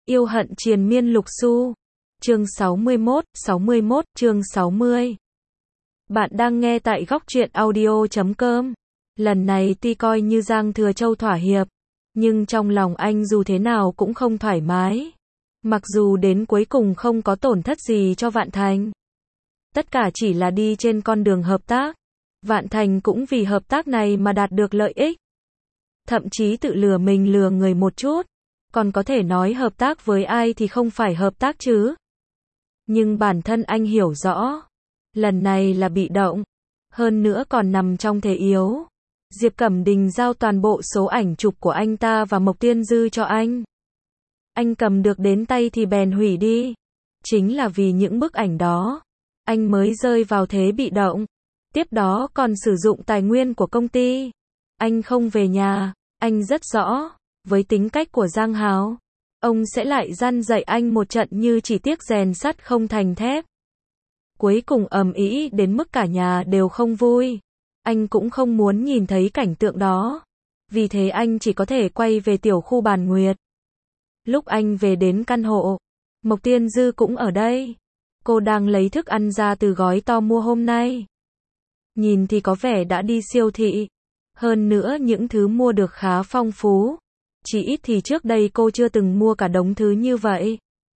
Yêu hận triền miên lục xu. Chương 61, chương 60. Bạn đang nghe tại góc truyện audio.com. Lần này tuy coi như Giang Thừa Châu thỏa hiệp, nhưng trong lòng anh dù thế nào cũng không thoải mái. Mặc dù đến cuối cùng không có tổn thất gì cho Vạn Thành. Tất cả chỉ là đi trên con đường hợp tác. Vạn Thành cũng vì hợp tác này mà đạt được lợi ích. Thậm chí tự lừa mình lừa người một chút. Còn có thể nói hợp tác với ai thì không phải hợp tác chứ. Nhưng bản thân anh hiểu rõ. Lần này là bị động. Hơn nữa còn nằm trong thế yếu. Diệp Cẩm Đình giao toàn bộ số ảnh chụp của anh ta và Mộc Tiên Dư cho anh. Anh cầm được đến tay thì bèn hủy đi. Chính là vì những bức ảnh đó, anh mới rơi vào thế bị động. Tiếp đó còn sử dụng tài nguyên của công ty. Anh không về nhà, anh rất rõ, với tính cách của Giang Hào, ông sẽ lại răn dạy anh một trận như chỉ tiếc rèn sắt không thành thép. Cuối cùng ầm ĩ đến mức cả nhà đều không vui. Anh cũng không muốn nhìn thấy cảnh tượng đó. Vì thế anh chỉ có thể quay về tiểu khu Bàn Nguyệt. Lúc anh về đến căn hộ, Mộc Tiên Dư cũng ở đây. Cô đang lấy thức ăn ra từ gói to mua hôm nay. Nhìn thì có vẻ đã đi siêu thị. Hơn nữa những thứ mua được khá phong phú. Chỉ ít thì trước đây cô chưa từng mua cả đống thứ như vậy.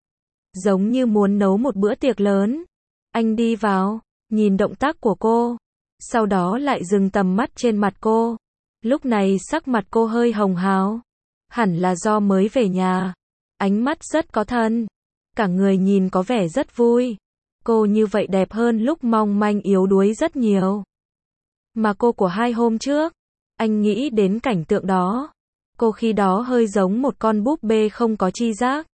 Giống như muốn nấu một bữa tiệc lớn. Anh đi vào, nhìn động tác của cô. Sau đó lại dừng tầm mắt trên mặt cô. Lúc này sắc mặt cô hơi hồng hào. Hẳn là do mới về nhà. Ánh mắt rất có thần. Cả người nhìn có vẻ rất vui. Cô như vậy đẹp hơn lúc mong manh yếu đuối rất nhiều. Mà cô của 2 hôm trước, anh nghĩ đến cảnh tượng đó. Cô khi đó hơi giống một con búp bê không có tri giác.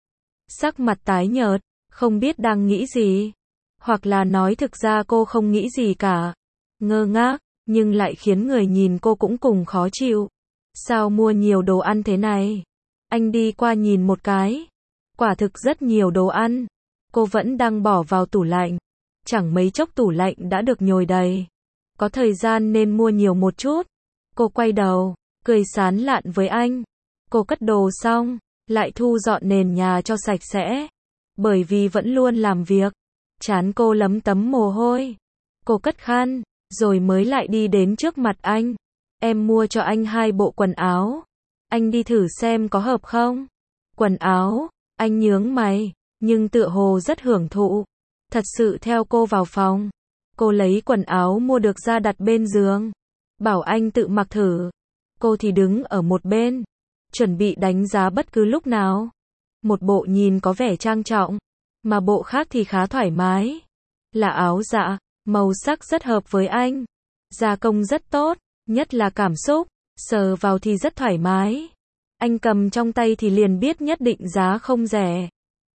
Sắc mặt tái nhợt, không biết đang nghĩ gì. Hoặc là nói thực ra cô không nghĩ gì cả. Ngơ ngác, nhưng lại khiến người nhìn cô cũng cùng khó chịu. Sao mua nhiều đồ ăn thế này? Anh đi qua nhìn một cái. Quả thực rất nhiều đồ ăn. Cô vẫn đang bỏ vào tủ lạnh. Chẳng mấy chốc tủ lạnh đã được nhồi đầy. Có thời gian nên mua nhiều một chút. Cô quay đầu, cười sán lạn với anh. Cô cất đồ xong, lại thu dọn nền nhà cho sạch sẽ. Bởi vì vẫn luôn làm việc. Trán cô lấm tấm mồ hôi. Cô cất khăn, rồi mới lại đi đến trước mặt anh. Em mua cho anh 2 bộ quần áo. Anh đi thử xem có hợp không? Quần áo, anh nhướng mày, nhưng tựa hồ rất hưởng thụ. Thật sự theo cô vào phòng. Cô lấy quần áo mua được ra đặt bên giường. Bảo anh tự mặc thử. Cô thì đứng ở một bên. Chuẩn bị đánh giá bất cứ lúc nào. Một bộ nhìn có vẻ trang trọng. Mà bộ khác thì khá thoải mái. Là áo dạ, màu sắc rất hợp với anh. Gia công rất tốt, nhất là cảm xúc. Sờ vào thì rất thoải mái. Anh cầm trong tay thì liền biết nhất định giá không rẻ.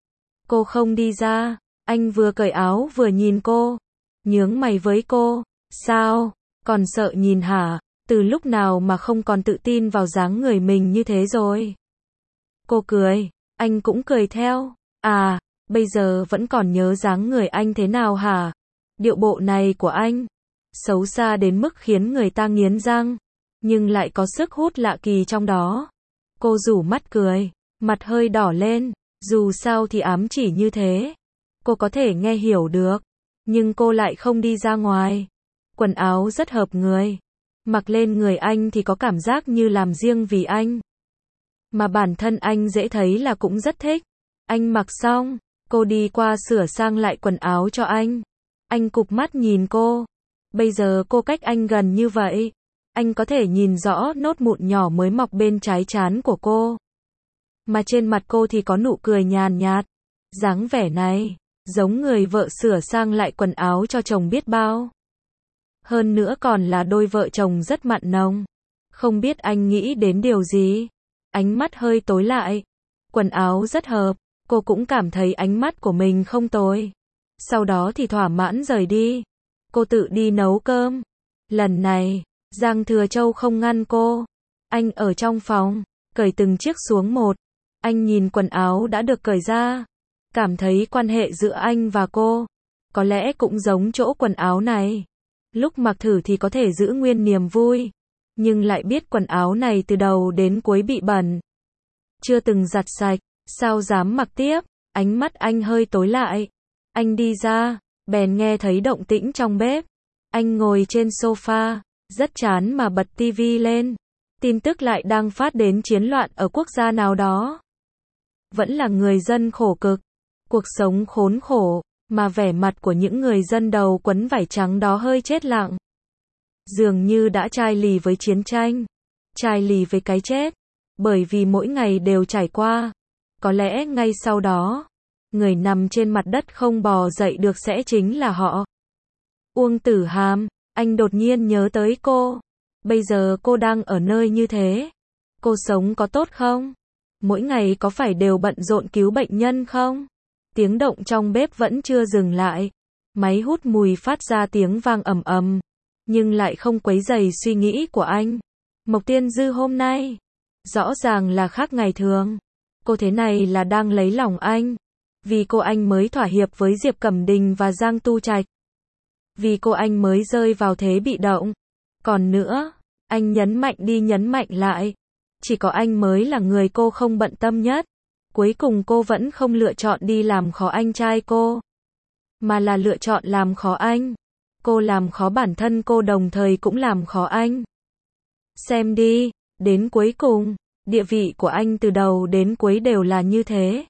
Cô không đi ra. Anh vừa cởi áo vừa nhìn cô. Nhướng mày với cô. Sao? Còn sợ nhìn hả? Từ lúc nào mà không còn tự tin vào dáng người mình như thế rồi? Cô cười. Anh cũng cười theo. À, bây giờ vẫn còn nhớ dáng người anh thế nào hả? Điệu bộ này của anh. Xấu xa đến mức khiến người ta nghiến răng. Nhưng lại có sức hút lạ kỳ trong đó. Cô rủ mắt cười. Mặt hơi đỏ lên. Dù sao thì ám chỉ như thế. Cô có thể nghe hiểu được. Nhưng cô lại không đi ra ngoài. Quần áo rất hợp người. Mặc lên người anh thì có cảm giác như làm riêng vì anh. Mà bản thân anh dễ thấy là cũng rất thích. Anh mặc xong, cô đi qua sửa sang lại quần áo cho anh. Anh cụp mắt nhìn cô. Bây giờ cô cách anh gần như vậy. Anh có thể nhìn rõ nốt mụn nhỏ mới mọc bên trái trán của cô. Mà trên mặt cô thì có nụ cười nhàn nhạt. Dáng vẻ này, giống người vợ sửa sang lại quần áo cho chồng biết bao. Hơn nữa còn là đôi vợ chồng rất mặn nồng. Không biết anh nghĩ đến điều gì. Ánh mắt hơi tối lại. Quần áo rất hợp. Cô cũng cảm thấy ánh mắt của mình không tồi. Sau đó thì thỏa mãn rời đi. Cô tự đi nấu cơm. Lần này, Giang Thừa Châu không ngăn cô. Anh ở trong phòng, cởi từng chiếc xuống một. Anh nhìn quần áo đã được cởi ra. Cảm thấy quan hệ giữa anh và cô có lẽ cũng giống chỗ quần áo này. Lúc mặc thử thì có thể giữ nguyên niềm vui. Nhưng lại biết quần áo này từ đầu đến cuối bị bẩn. Chưa từng giặt sạch. Sao dám mặc tiếp, ánh mắt anh hơi tối lại. Anh đi ra, bèn nghe thấy động tĩnh trong bếp. Anh ngồi trên sofa, rất chán mà bật tivi lên. Tin tức lại đang phát đến chiến loạn ở quốc gia nào đó. Vẫn là người dân khổ cực, cuộc sống khốn khổ, mà vẻ mặt của những người dân đầu quấn vải trắng đó hơi chết lặng. Dường như đã chai lì với chiến tranh, chai lì với cái chết, bởi vì mỗi ngày đều trải qua. Có lẽ ngay sau đó, người nằm trên mặt đất không bò dậy được sẽ chính là họ. Uông Tử Hàm, anh đột nhiên nhớ tới cô. Bây giờ cô đang ở nơi như thế. Cô sống có tốt không? Mỗi ngày có phải đều bận rộn cứu bệnh nhân không? Tiếng động trong bếp vẫn chưa dừng lại. Máy hút mùi phát ra tiếng vang ầm ầm, nhưng lại không quấy rầy suy nghĩ của anh. Mộc Tiên Dư hôm nay, rõ ràng là khác ngày thường. Cô thế này là đang lấy lòng anh. Vì cô anh mới thỏa hiệp với Diệp Cẩm Đình và Giang Tu Trạch. Vì cô anh mới rơi vào thế bị động. Còn nữa, anh nhấn mạnh đi nhấn mạnh lại. Chỉ có anh mới là người cô không bận tâm nhất. Cuối cùng cô vẫn không lựa chọn đi làm khó anh trai cô, mà là lựa chọn làm khó anh. Cô làm khó bản thân cô đồng thời cũng làm khó anh. Xem đi, đến cuối cùng, địa vị của anh từ đầu đến cuối đều là như thế.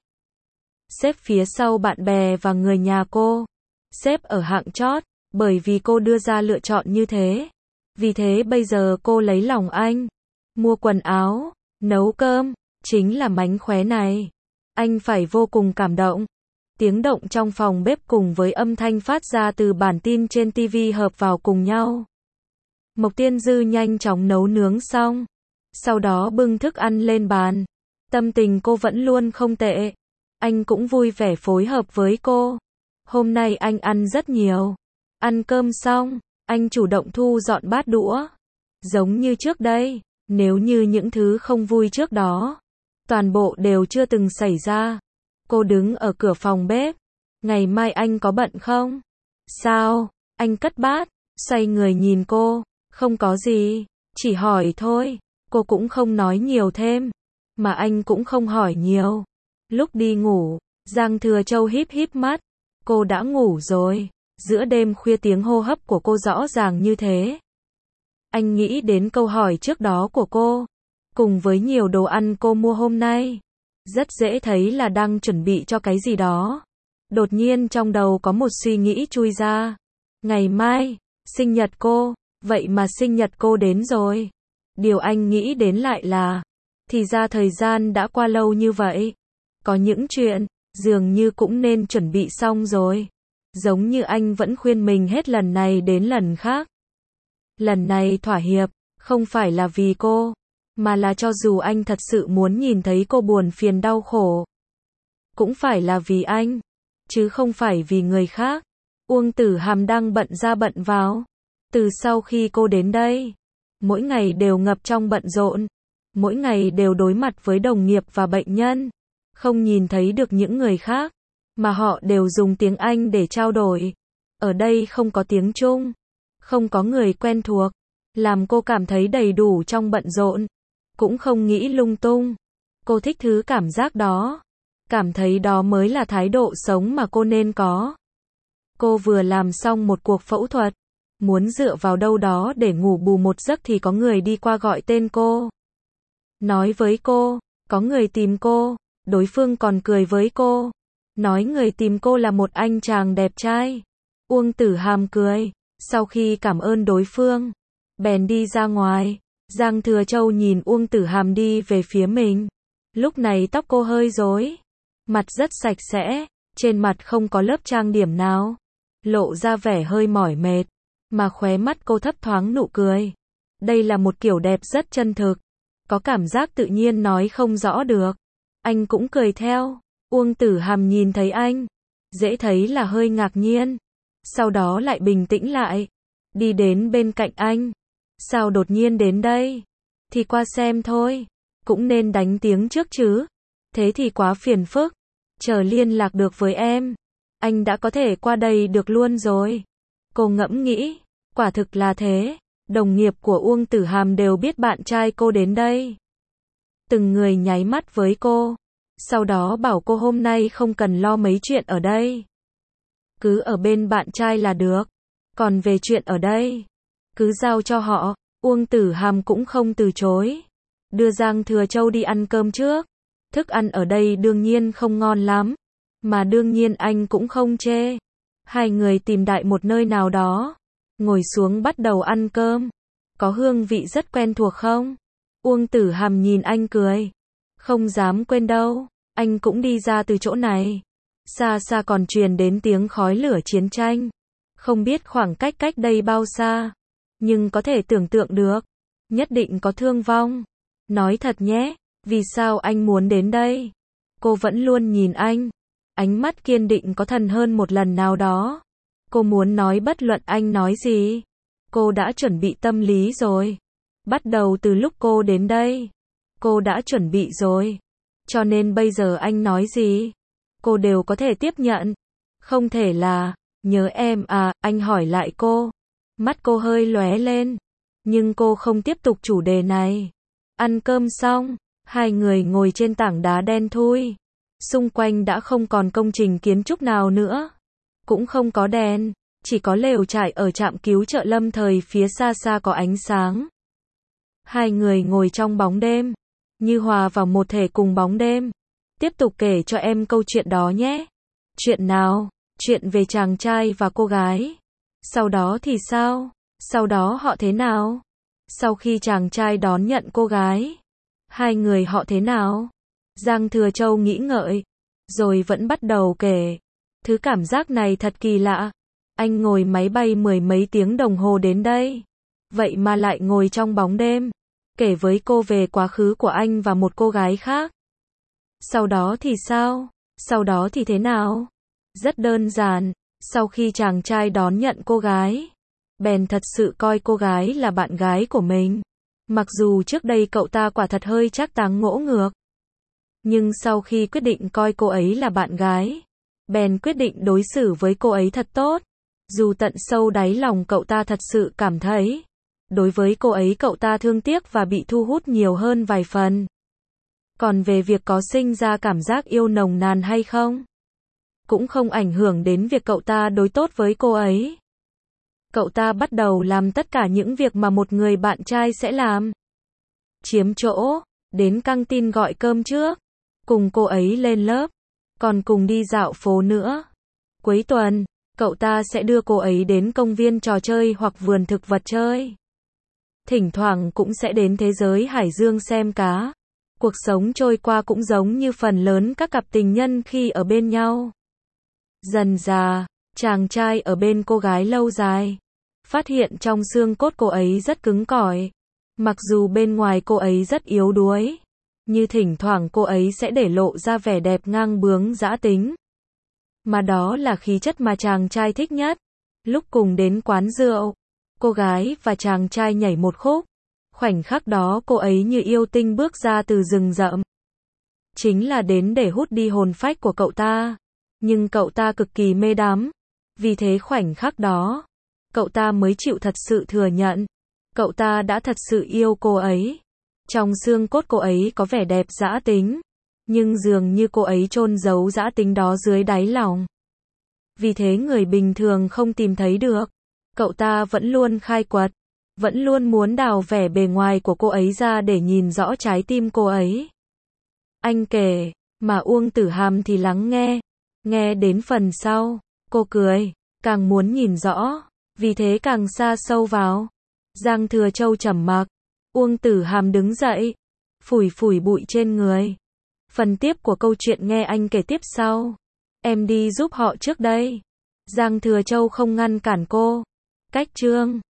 Xếp phía sau bạn bè và người nhà cô. Xếp ở hạng chót, bởi vì cô đưa ra lựa chọn như thế. Vì thế bây giờ cô lấy lòng anh. Mua quần áo, nấu cơm, chính là mánh khóe này. Anh phải vô cùng cảm động. Tiếng động trong phòng bếp cùng với âm thanh phát ra từ bản tin trên TV hợp vào cùng nhau. Mộc Tiên Dư nhanh chóng nấu nướng xong. Sau đó bưng thức ăn lên bàn. Tâm tình cô vẫn luôn không tệ. Anh cũng vui vẻ phối hợp với cô. Hôm nay anh ăn rất nhiều. Ăn cơm xong, anh chủ động thu dọn bát đũa. Giống như trước đây, nếu như những thứ không vui trước đó, toàn bộ đều chưa từng xảy ra. Cô đứng ở cửa phòng bếp. Ngày mai anh có bận không? Sao? Anh cất bát, xoay người nhìn cô. Không có gì, chỉ hỏi thôi. Cô cũng không nói nhiều thêm, mà anh cũng không hỏi nhiều. Lúc đi ngủ, Giang Thừa Châu híp híp mắt. Cô đã ngủ rồi. Giữa đêm khuya tiếng hô hấp của cô rõ ràng như thế. Anh nghĩ đến câu hỏi trước đó của cô, cùng với nhiều đồ ăn cô mua hôm nay. Rất dễ thấy là đang chuẩn bị cho cái gì đó. Đột nhiên trong đầu có một suy nghĩ chui ra. Ngày mai, sinh nhật cô, vậy mà sinh nhật cô đến rồi. Điều anh nghĩ đến lại là, thì ra thời gian đã qua lâu như vậy. Có những chuyện, dường như cũng nên chuẩn bị xong rồi. Giống như anh vẫn khuyên mình hết lần này đến lần khác. Lần này thỏa hiệp, không phải là vì cô, mà là cho dù anh thật sự muốn nhìn thấy cô buồn phiền đau khổ, cũng phải là vì anh, chứ không phải vì người khác. Uông Tử Hàm đang bận ra bận vào. Từ sau khi cô đến đây, mỗi ngày đều ngập trong bận rộn, mỗi ngày đều đối mặt với đồng nghiệp và bệnh nhân, không nhìn thấy được những người khác, mà họ đều dùng tiếng Anh để trao đổi. Ở đây không có tiếng Trung, không có người quen thuộc, làm cô cảm thấy đầy đủ trong bận rộn, cũng không nghĩ lung tung. Cô thích thứ cảm giác đó, cảm thấy đó mới là thái độ sống mà cô nên có. Cô vừa làm xong một cuộc phẫu thuật, muốn dựa vào đâu đó để ngủ bù một giấc thì có người đi qua gọi tên cô. Nói với cô, có người tìm cô, đối phương còn cười với cô. Nói người tìm cô là một anh chàng đẹp trai. Uông Tử Hàm cười, sau khi cảm ơn đối phương, bèn đi ra ngoài. Giang Thừa Châu nhìn Uông Tử Hàm đi về phía mình. Lúc này tóc cô hơi rối, mặt rất sạch sẽ, trên mặt không có lớp trang điểm nào, lộ ra vẻ hơi mỏi mệt, mà khóe mắt cô thấp thoáng nụ cười. Đây là một kiểu đẹp rất chân thực, có cảm giác tự nhiên nói không rõ được. Anh cũng cười theo. Uông Tử Hàm nhìn thấy anh, dễ thấy là hơi ngạc nhiên, sau đó lại bình tĩnh lại, đi đến bên cạnh anh. Sao đột nhiên đến đây? Thì qua xem thôi, cũng nên đánh tiếng trước chứ. Thế thì quá phiền phức, chờ liên lạc được với em, anh đã có thể qua đây được luôn rồi. Cô ngẫm nghĩ, quả thực là thế, đồng nghiệp của Uông Tử Hàm đều biết bạn trai cô đến đây. Từng người nháy mắt với cô. Sau đó bảo cô hôm nay không cần lo mấy chuyện ở đây. Cứ ở bên bạn trai là được. Còn về chuyện ở đây, cứ giao cho họ. Uông Tử Hàm cũng không từ chối. Đưa Giang Thừa Châu đi ăn cơm trước. Thức ăn ở đây đương nhiên không ngon lắm. Mà đương nhiên anh cũng không chê. Hai người tìm đại một nơi nào đó. Ngồi xuống bắt đầu ăn cơm. Có hương vị rất quen thuộc không? Uông Tử Hàm nhìn anh cười. Không dám quên đâu. Anh cũng đi ra từ chỗ này. Xa xa còn truyền đến tiếng khói lửa chiến tranh. Không biết khoảng cách cách đây bao xa. Nhưng có thể tưởng tượng được. Nhất định có thương vong. Nói thật nhé. Vì sao anh muốn đến đây? Cô vẫn luôn nhìn anh. Ánh mắt kiên định có thần hơn một lần nào đó. Cô muốn nói bất luận anh nói gì. Cô đã chuẩn bị tâm lý rồi. Bắt đầu từ lúc cô đến đây. Cô đã chuẩn bị rồi. Cho nên bây giờ anh nói gì, cô đều có thể tiếp nhận. Không thể là, nhớ em à, anh hỏi lại cô. Mắt cô hơi lóe lên. Nhưng cô không tiếp tục chủ đề này. Ăn cơm xong, hai người ngồi trên tảng đá đen thui. Xung quanh đã không còn công trình kiến trúc nào nữa. Cũng không có đèn, chỉ có lều trại ở trạm cứu trợ lâm thời phía xa xa có ánh sáng. Hai người ngồi trong bóng đêm, như hòa vào một thể cùng bóng đêm. Tiếp tục kể cho em câu chuyện đó nhé. Chuyện nào? Chuyện về chàng trai và cô gái. Sau đó thì sao? Sau đó họ thế nào? Sau khi chàng trai đón nhận cô gái, hai người họ thế nào? Giang Thừa Châu nghĩ ngợi, rồi vẫn bắt đầu kể. Thứ cảm giác này thật kỳ lạ. Anh ngồi máy bay mười mấy tiếng đồng hồ đến đây. Vậy mà lại ngồi trong bóng đêm. Kể với cô về quá khứ của anh và một cô gái khác. Sau đó thì sao? Sau đó thì thế nào? Rất đơn giản. Sau khi chàng trai đón nhận cô gái, bèn thật sự coi cô gái là bạn gái của mình. Mặc dù trước đây cậu ta quả thật hơi trác táng ngỗ ngược. Nhưng sau khi quyết định coi cô ấy là bạn gái, bèn quyết định đối xử với cô ấy thật tốt. Dù tận sâu đáy lòng cậu ta thật sự cảm thấy, đối với cô ấy cậu ta thương tiếc và bị thu hút nhiều hơn vài phần. Còn về việc có sinh ra cảm giác yêu nồng nàn hay không, cũng không ảnh hưởng đến việc cậu ta đối tốt với cô ấy. Cậu ta bắt đầu làm tất cả những việc mà một người bạn trai sẽ làm. Chiếm chỗ, đến căng tin gọi cơm trước, cùng cô ấy lên lớp, còn cùng đi dạo phố nữa. Cuối tuần, cậu ta sẽ đưa cô ấy đến công viên trò chơi hoặc vườn thực vật chơi. Thỉnh thoảng cũng sẽ đến thế giới hải dương xem cá. Cuộc sống trôi qua cũng giống như phần lớn các cặp tình nhân khi ở bên nhau. Dần dà, chàng trai ở bên cô gái lâu dài, phát hiện trong xương cốt cô ấy rất cứng cỏi. Mặc dù bên ngoài cô ấy rất yếu đuối, như thỉnh thoảng cô ấy sẽ để lộ ra vẻ đẹp ngang bướng dã tính. Mà đó là khí chất mà chàng trai thích nhất. Lúc cùng đến quán rượu, cô gái và chàng trai nhảy một khúc. Khoảnh khắc đó cô ấy như yêu tinh bước ra từ rừng rậm. Chính là đến để hút đi hồn phách của cậu ta. Nhưng cậu ta cực kỳ mê đắm. Vì thế khoảnh khắc đó, cậu ta mới chịu thật sự thừa nhận. Cậu ta đã thật sự yêu cô ấy. Trong xương cốt cô ấy có vẻ đẹp dã tính. Nhưng dường như cô ấy chôn giấu dã tính đó dưới đáy lòng. Vì thế người bình thường không tìm thấy được. Cậu ta vẫn luôn khai quật. Vẫn luôn muốn đào vẻ bề ngoài của cô ấy ra để nhìn rõ trái tim cô ấy. Anh kể, mà Uông Tử Hàm thì lắng nghe. Nghe đến phần sau, cô cười, càng muốn nhìn rõ, vì thế càng xa sâu vào. Giang Thừa Châu trầm mặc, Uông Tử Hàm đứng dậy, phủi phủi bụi trên người. Phần tiếp của câu chuyện nghe anh kể tiếp sau. Em đi giúp họ trước đây. Giang Thừa Châu không ngăn cản cô. Cách chương